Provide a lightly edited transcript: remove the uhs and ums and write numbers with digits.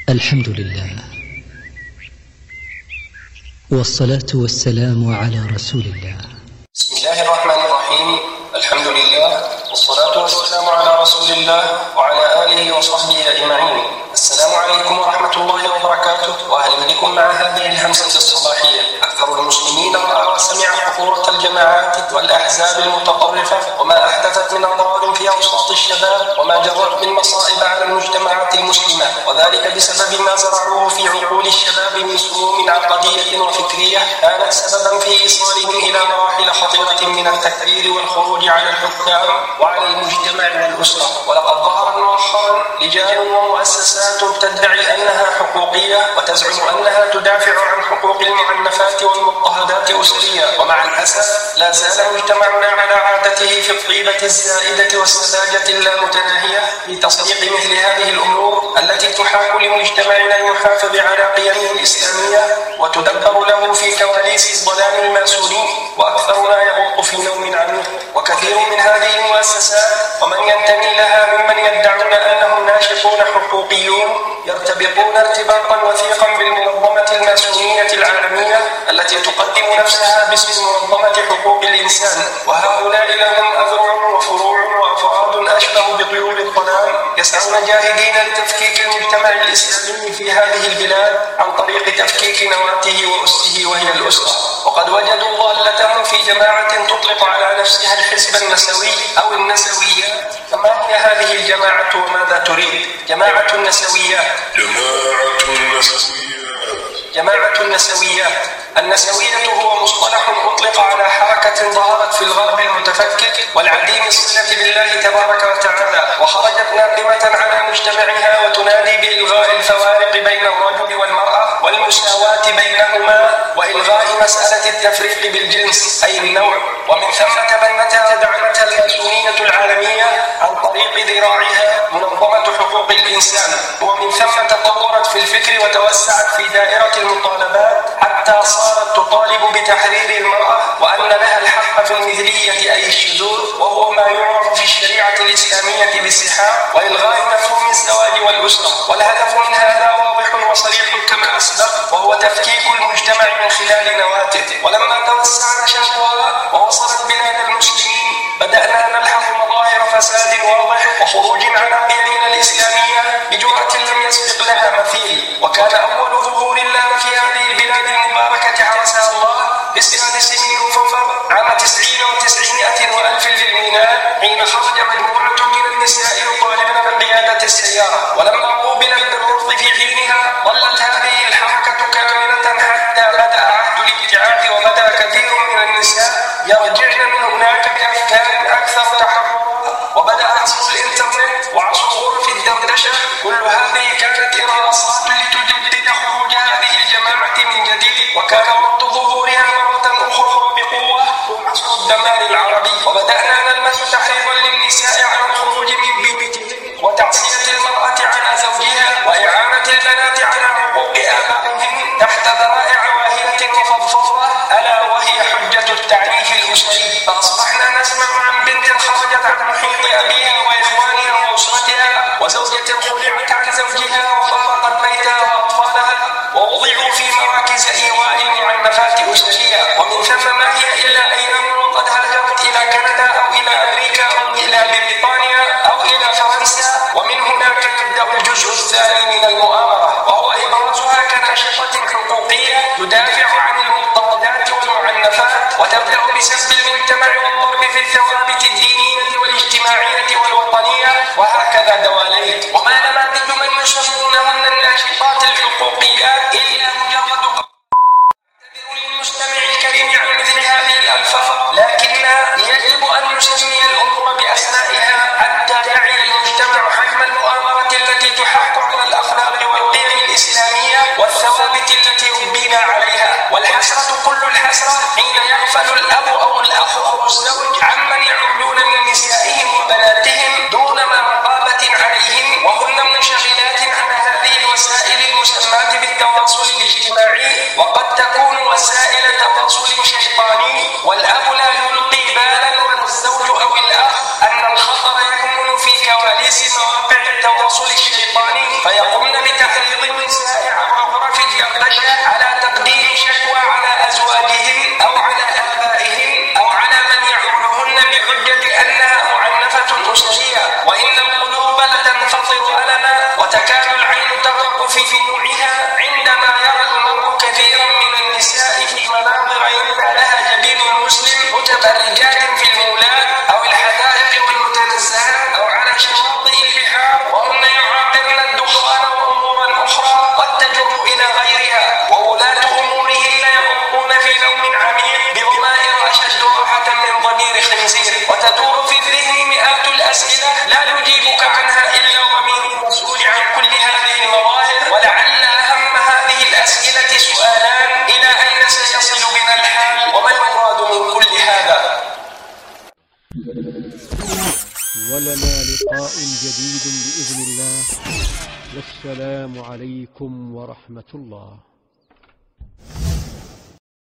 الحمد لله، والصلاة والسلام على رسول الله. بسم الله الرحمن الرحيم. الحمد لله والصلاة والسلام على رسول الله وعلى آله وصحبه أجمعين. السلام عليكم ورحمة الله وبركاته، وأهلا بكم مع هذه الهمسة الصباحية. أكثر المسلمين رأى وسمع خطورة الجماعات والأحزاب المتطرفة وما أحدثت من أضرار في أوساط الشباب وما جرت من مصائب على المجتمعات المسلمة، وذلك بسبب ما زرعوه في عقول الشباب من سموم عقدية وفكرية كانت سببا في إيصالهم إلى مراحل خطيرة من التكفير والخروج على الحكام وعلى المجتمع والأسرة. ولقد ظهرت مؤخرا لجان ومؤسسات تدعي أنها حقوقية وتزعم أنها تدافع عن حقوق المعنفات والمضطهدات أسرية، ومع الأسف لا زال مجتمعنا على عادته في الطيبة الزائدة والسذاجة اللامتناهية في تصديق مثل هذه الأمور التي تحاك لمجتمعنا المحافظ على قيمه الإسلامية وتدبر له في كواليس الظلام الماسوني، وأكثرنا يغوط في نوم عميق. وكثير من هذه المؤسسات ومن ينتمي لها ممن يدعون أنهم ناشطون حقوقيون يرتبطون ارتباطا وثيقا بالمنظمة الماسونية العالمية التي تقدم نفسها باسم منظمة حقوق الإنسان، وهؤلاء لهم أذرع وفروع وأفراد أشبه بطيور الظلام يسعون جاهدين لتفكيك المجتمع الإسلامي في هذه البلاد عن طريق تفكيك نواته وأسه وهي الأسرة. وقد وجدوا ضالتهم في جماعة تطلق على نفسها الحزب النسوي أو النسويات. فما هي هذه الجماعة وماذا تريد؟ جماعة النسويات. النسوية هو مصطلح أطلق على حركة ظهرت في الغرب المتفكك والعديم الصلة بالله تبارك وتعالى، وخرجت ناقمة على مجتمعها وتنادي بإلغاء الفوارق بين الرجل والمرأة والمساواة بينهما وإلغاء مسألة التفريق بالجنس أي النوع. ومن ثم تبنتها ودعمتها الماسونية العالمية عن طريق ذراعها منظمة حقوق الإنسان، ومن ثم تطورت في الفكر وتوسعت في دائرة المطالبات حتى صارت تطالب بتحرير المرأة وأن لها الحق في المثلية أي الشذوذ، وهو ما يعرف في الشريعة الإسلامية بالسحاق، وإلغاء مفهوم الزواج والأسرة. والهدف من هذا واضح وصريح كما أسبق، وهو تفكيك المجتمع من خلال نواته. ولما توسع نشاطها ووصلت بلاد المسلمين بدأنا نلحظ مظاهر فساد واضح وخروج على قيمنا الإسلامية بجرأة لم يسبق لها مثيل. وكان أول ظهور لها في هذه البلاد المباركة عرسها الله في السادس من نوفمبر عام 99 وألف للميلاد، حين خرج مجموعة من النساء يطالبن بقيادة السيارة. ولما قوبلت بالرفض في حينها ظلت هذه الحركة كاملة حتى بدأ عهد الابتعاث، وبدأ كثير من النساء يرجعن من هناك بأفكار أكثر تحررا، وبدأ عصر الإنترنت وعصر غرف الدردشة. كل هذه كانت إرهاصات لتجدد خروج هذه الجماعة من جديد، وكان وقت ظهورها مرة أخرى بقوة عصر الدمار العربي. وبدأنا نلمس تحريضا للنساء على الخروج من بيوتهن وتعصية المرأة على زوجها وإعانة البنات على حقوق آبائهن تحت ذرائع واهية وفضفضة ألا وهي حجة التعنيف الأسري. فأصبحنا نسمع عن بنت خرجت عن محيط أبيها وإخوانها وأسرتها، وزوجة خلعت عن زوجها وفارقت بيتها وأطفالها ووضعوا في مراكز إيواء معنفات أسرية. ومن ثم ما هي إلا أيام وقد هاجرت إلى كندا أو إلى أمريكا أو إلى بريطانيا أو إلى فرنسا. ومن هناك يبدأ الجزء الثاني من المؤامرة، وهو إبرازها كناشطة حقوقية تدافع عن المضطهدات والمعنفات، وتبدأ بسب المجتمع والضرب في الثوابت الدينية والاجتماعية والوطنية، وهكذا دواليك. وما نماذج من يسمونهن الناشطات الحقوقيات إلا مجرد للمستمع الكريم عن مثل هذه الألفاظ، لكن يجب أن نسمي الأمور بأسمائها حتى يعي المجتمع حجم المؤامرة التي تحاك على الأخلاق والقيم الإسلامية والثوابت التي ربينا عليها. والحسرة كل الحسرة حين يغفل الأب أو الأخ أو الزوج عمن يعولون من نسائهم وبناتهم دون ما رقابة عليهم، وهن منشغلات على هذه الوسائل المسماة بالتواصل الاجتماعي، وقد تكون وسائل تواصل شيطاني، والأب لا يلقي بالا ولا الزوج أو الأخ أن الخطر يكمن في كواليس مواقع التواصل الشيطاني، فيقومن بتعليم حيض النساء عبر غرف الدردشة على تقديم شكوى على أزواجهن أو على آبائهن أو على من يعولهن بحجة أنها معنفة أسرية، وإن القلوب لتنفطر ألما وتكاد العين تغرق في دموعها عندما يرى المرء كثيرا من النساء في مناظر يندى لها جبين مسلم متبرجات في المولات أو الحدائق والمتنزهات أو على شواطئ البحار، وهن يعاقبن الدخان وأمورا أخرى قد تجر إلى غيرها، وولاة أمورهن يغرقون في نوم عميق بضمائر أشد راحة من ضمير خنزير، وتدور في الذهن مئات الأسئلة لا يجيبك عنها إلا ضمير المسؤول عن كل هذه المظاهر، ولعل أهم هذه الأسئلة سؤالان: إلى أين سيصل بنا الحال؟ وما المراد من كل هذا؟ ولنا لقاء جديد بإذن الله، والسلام عليكم ورحمة الله.